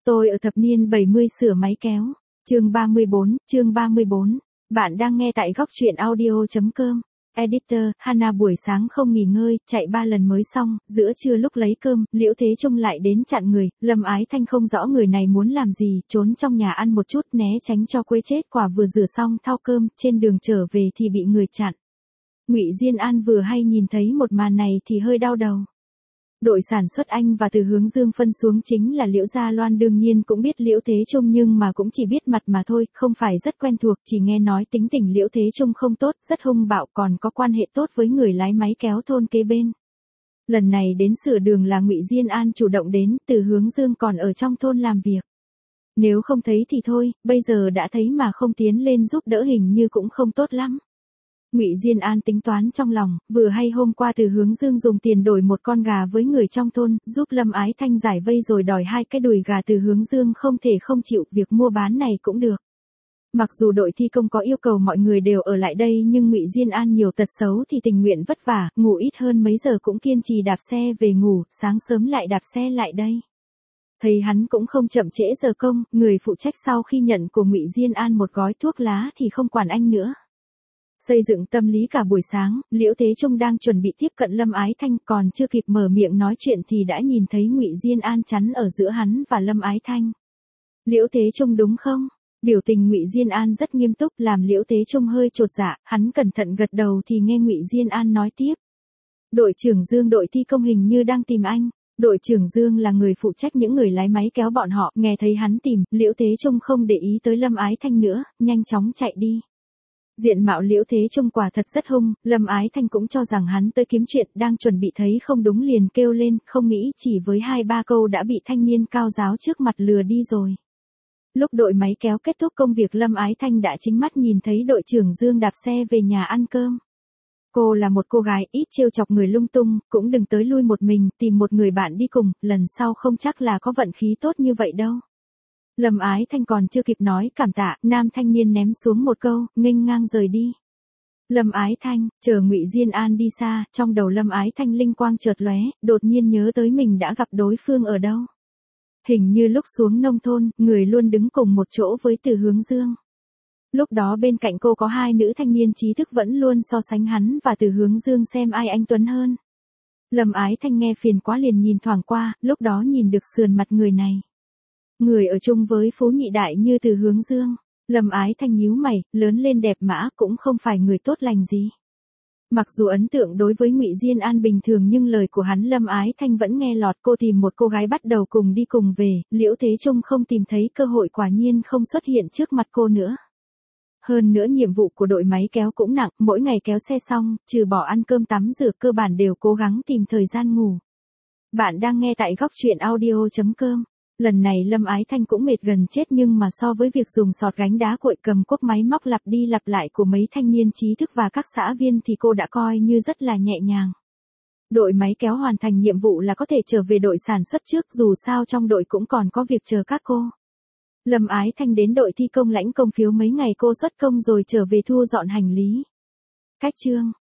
Tôi ở thập niên 70 sửa máy kéo. Chương 34. Bạn đang nghe tại góc truyện audio.com. Editor, Hana buổi sáng không nghỉ ngơi, chạy 3 lần mới xong, giữa trưa lúc lấy cơm, Liễu Thế Trung lại đến chặn người, Lâm Ái Thanh không rõ người này muốn làm gì, trốn trong nhà ăn một chút né tránh cho quê chết quả vừa rửa xong thao cơm, trên đường trở về thì bị người chặn. Ngụy Diên An vừa hay nhìn thấy một màn này thì hơi đau đầu. Đội sản xuất Anh và từ hướng Dương phân xuống chính là Liễu Gia Loan, đương nhiên cũng biết Liễu Thế Trung nhưng mà cũng chỉ biết mặt mà thôi, không phải rất quen thuộc, chỉ nghe nói tính tình Liễu Thế Trung không tốt, rất hung bạo, còn có quan hệ tốt với người lái máy kéo thôn kế bên. Lần này đến sửa đường là Ngụy Diên An chủ động đến, từ hướng Dương còn ở trong thôn làm việc. Nếu không thấy thì thôi, bây giờ đã thấy mà không tiến lên giúp đỡ hình như cũng không tốt lắm. Ngụy Diên An tính toán trong lòng, vừa hay hôm qua từ hướng Dương dùng tiền đổi một con gà với người trong thôn, giúp Lâm Ái Thanh giải vây rồi đòi 2 cái đùi gà, từ hướng Dương không thể không chịu, việc mua bán này cũng được. Mặc dù đội thi công có yêu cầu mọi người đều ở lại đây nhưng Ngụy Diên An nhiều tật xấu thì tình nguyện vất vả, ngủ ít hơn mấy giờ cũng kiên trì đạp xe về ngủ, sáng sớm lại đạp xe lại đây. Thấy hắn cũng không chậm trễ giờ công, người phụ trách sau khi nhận của Ngụy Diên An một gói thuốc lá thì không quản anh nữa. Xây dựng tâm lý cả buổi sáng, Liễu Thế Trung đang chuẩn bị tiếp cận Lâm Ái Thanh, còn chưa kịp mở miệng nói chuyện thì đã nhìn thấy Ngụy Diên An chắn ở giữa hắn và Lâm Ái Thanh. Liễu Thế Trung đúng không? Biểu tình Ngụy Diên An rất nghiêm túc làm Liễu Thế Trung hơi chột dạ, hắn cẩn thận gật đầu thì nghe Ngụy Diên An nói tiếp. Đội trưởng Dương đội thi công hình như đang tìm anh. Đội trưởng Dương là người phụ trách những người lái máy kéo bọn họ, nghe thấy hắn tìm, Liễu Thế Trung không để ý tới Lâm Ái Thanh nữa, nhanh chóng chạy đi. Diện mạo Liễu Thế Trung quả thật rất hung, Lâm Ái Thanh cũng cho rằng hắn tới kiếm chuyện, đang chuẩn bị thấy không đúng liền kêu lên, không nghĩ chỉ với 2-3 câu đã bị thanh niên cao giáo trước mặt lừa đi rồi. Lúc đội máy kéo kết thúc công việc, Lâm Ái Thanh đã chính mắt nhìn thấy đội trưởng Dương đạp xe về nhà ăn cơm. Cô là một cô gái ít trêu chọc người lung tung, cũng đừng tới lui một mình, tìm một người bạn đi cùng, lần sau không chắc là có vận khí tốt như vậy đâu. Lâm Ái Thanh còn chưa kịp nói cảm tạ, nam thanh niên ném xuống một câu, nghênh ngang rời đi. Lâm Ái Thanh, chờ Ngụy Diên An đi xa, trong đầu Lâm Ái Thanh linh quang chợt lóe, đột nhiên nhớ tới mình đã gặp đối phương ở đâu. Hình như lúc xuống nông thôn, người luôn đứng cùng một chỗ với Từ Hướng Dương. Lúc đó bên cạnh cô có 2 nữ thanh niên trí thức vẫn luôn so sánh hắn và Từ Hướng Dương xem ai anh tuấn hơn. Lâm Ái Thanh nghe phiền quá liền nhìn thoảng qua, lúc đó nhìn được sườn mặt người này. Người ở chung với Phú Nhị Đại như Từ Hướng Dương. Lâm Ái Thanh nhíu mày, lớn lên đẹp mã cũng không phải người tốt lành gì. Mặc dù ấn tượng đối với Ngụy Diên An bình thường nhưng lời của hắn Lâm Ái Thanh vẫn nghe lọt. Cô tìm một cô gái bắt đầu cùng đi cùng về, Liễu Thế Trung không tìm thấy cơ hội quả nhiên không xuất hiện trước mặt cô nữa. Hơn nữa nhiệm vụ của đội máy kéo cũng nặng, mỗi ngày kéo xe xong, trừ bỏ ăn cơm tắm rửa cơ bản đều cố gắng tìm thời gian ngủ. Bạn đang nghe tại góc truyện audio.com. Lần này Lâm Ái Thanh cũng mệt gần chết nhưng mà so với việc dùng sọt gánh đá cội cầm cuốc máy móc lặp đi lặp lại của mấy thanh niên trí thức và các xã viên thì cô đã coi như rất là nhẹ nhàng. Đội máy kéo hoàn thành nhiệm vụ là có thể trở về đội sản xuất trước, dù sao trong đội cũng còn có việc chờ các cô. Lâm Ái Thanh đến đội thi công lãnh công phiếu mấy ngày cô xuất công rồi trở về thu dọn hành lý. Cách chương